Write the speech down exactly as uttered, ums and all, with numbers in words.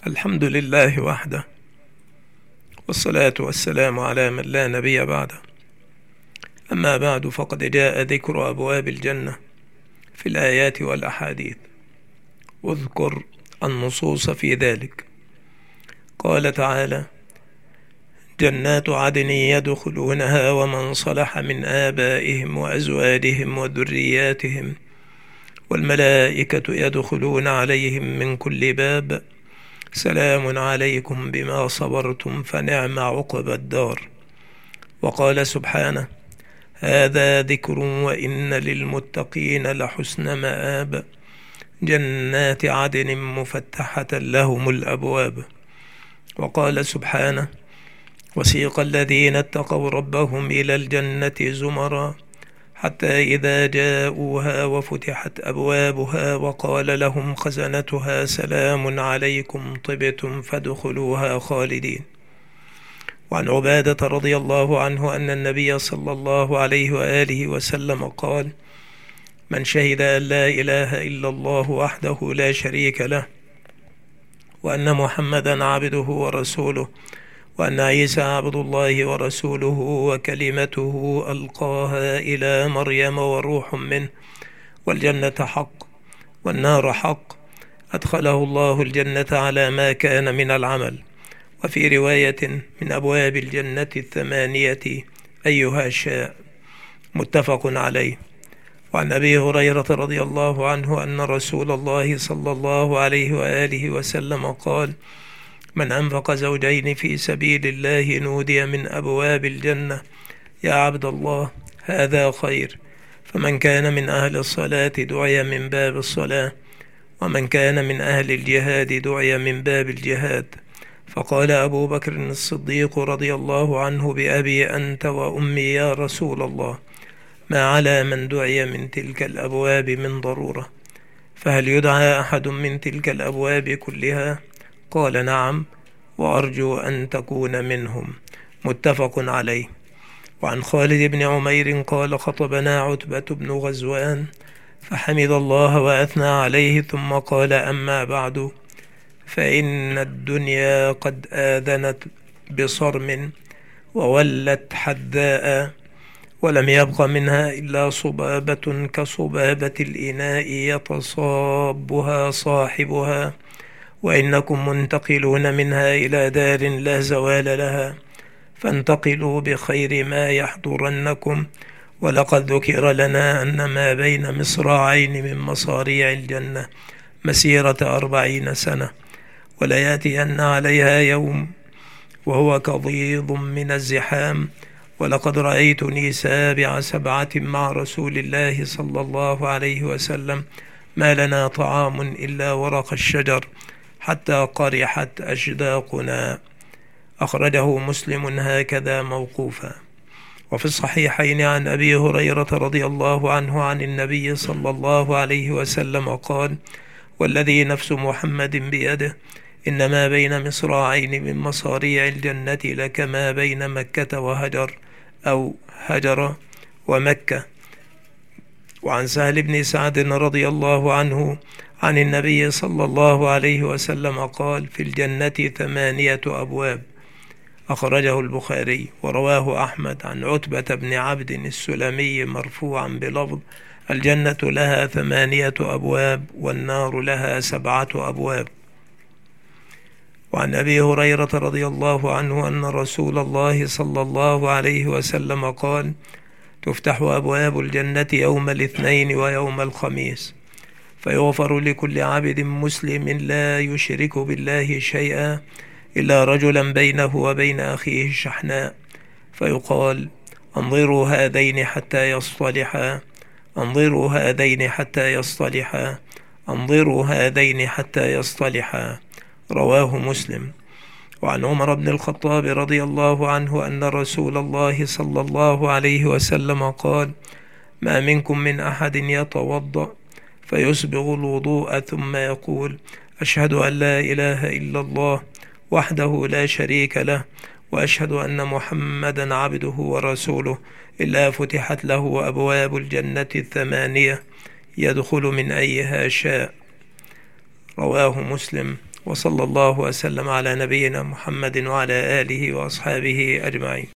الحمد لله وحده، والصلاة والسلام على من لا نبي بعده. أما بعد، فقد جاء ذكر أبواب الجنة في الآيات والأحاديث، واذكر النصوص في ذلك. قال تعالى: جنات عدن يدخلونها ومن صلح من آبائهم وأزواجهم وذرياتهم والملائكة يدخلون عليهم من كل باب سلام عليكم بما صبرتم فنعم عقبى الدار. وقال سبحانه: هذا ذكر وإن للمتقين لحسن مآب جنات عدن مفتحة لهم الأبواب. وقال سبحانه: وسيق الذين اتقوا ربهم إلى الجنة زمرا حتى إذا جاءوها وفتحت أبوابها وقال لهم خزنتها سلام عليكم طبتم فادخلوها خالدين. وعن عبادة رضي الله عنه أن النبي صلى الله عليه وآله وسلم قال: من شهد أن لا إله إلا الله وحده لا شريك له وأن محمدا عبده ورسوله وأن عيسى عبد الله ورسوله وكلمته ألقاها إلى مريم وروح منه والجنة حق والنار حق أدخله الله الجنة على ما كان من العمل. وفي رواية: من أبواب الجنة الثمانية أيها شاء. متفق عليه. وعن أبي هريرة رضي الله عنه أن رسول الله صلى الله عليه وآله وسلم قال: من أنفق زوجين في سبيل الله نودي من أبواب الجنة: يا عبد الله هذا خير. فمن كان من أهل الصلاة دعي من باب الصلاة، ومن كان من أهل الجهاد دعي من باب الجهاد. فقال أبو بكر الصديق رضي الله عنه: بأبي أنت وأمي يا رسول الله، ما على من دعي من تلك الأبواب من ضرورة، فهل يدعى أحد من تلك الأبواب كلها؟ قال: نعم، وأرجو أن تكون منهم. متفق عليه. وعن خالد بن عمير قال: خطبنا عتبة بن غزوان فحمد الله وأثنى عليه ثم قال: أما بعد، فإن الدنيا قد آذنت بصرم وولت حداء، ولم يبق منها إلا صبابة كصبابة الإناء يتصابها صاحبها، وإنكم منتقلون منها إلى دار لا زوال لها، فانتقلوا بخير ما يحضرنكم. ولقد ذكر لنا أن ما بين مصراعين من مصاريع الجنة مسيرة أربعين سنة، وليأتين عليها يوم وهو كضيض من الزحام. ولقد رأيتني سابع سبعة مع رسول الله صلى الله عليه وسلم، ما لنا طعام إلا ورق الشجر حتى قرحت أشداقنا. أخرجه مسلم هكذا موقوفا. وفي الصحيحين عن أبي هريرة رضي الله عنه عن النبي صلى الله عليه وسلم قال: والذي نفس محمد بيده، إنما بين مصراعين من مصاريع الجنة لكما بين مكة وهجر أو هجر ومكة. وعن سهل بن سعد رضي الله عنه عن النبي صلى الله عليه وسلم قال: في الجنة ثمانية أبواب. أخرجه البخاري. ورواه أحمد عن عتبة بن عبد السلمي مرفوعا بلفظ: الجنة لها ثمانية أبواب والنار لها سبعة أبواب. وعن أبي هريرة رضي الله عنه أن رسول الله صلى الله عليه وسلم قال: تفتح أبواب الجنة يوم الاثنين ويوم الخميس، فيغفر لكل عبد مسلم لا يشرك بالله شيئا إلا رجلا بينه وبين أخيه شحناء، فيقال: انظروا هذين حتى يصطلحا، انظروا هذين حتى يصطلحا، انظروا هذين حتى يصطلحا. رواه مسلم. وعن عمر بن الخطاب رضي الله عنه أن رسول الله صلى الله عليه وسلم قال: ما منكم من أحد يتوضأ فيسبغ الوضوء ثم يقول: أشهد أن لا إله إلا الله وحده لا شريك له وأشهد أن محمدا عبده ورسوله، إلا فتحت له أبواب الجنة الثمانية يدخل من أيها شاء. رواه مسلم. وصلى الله وسلم على نبينا محمد وعلى آله وأصحابه أجمعين.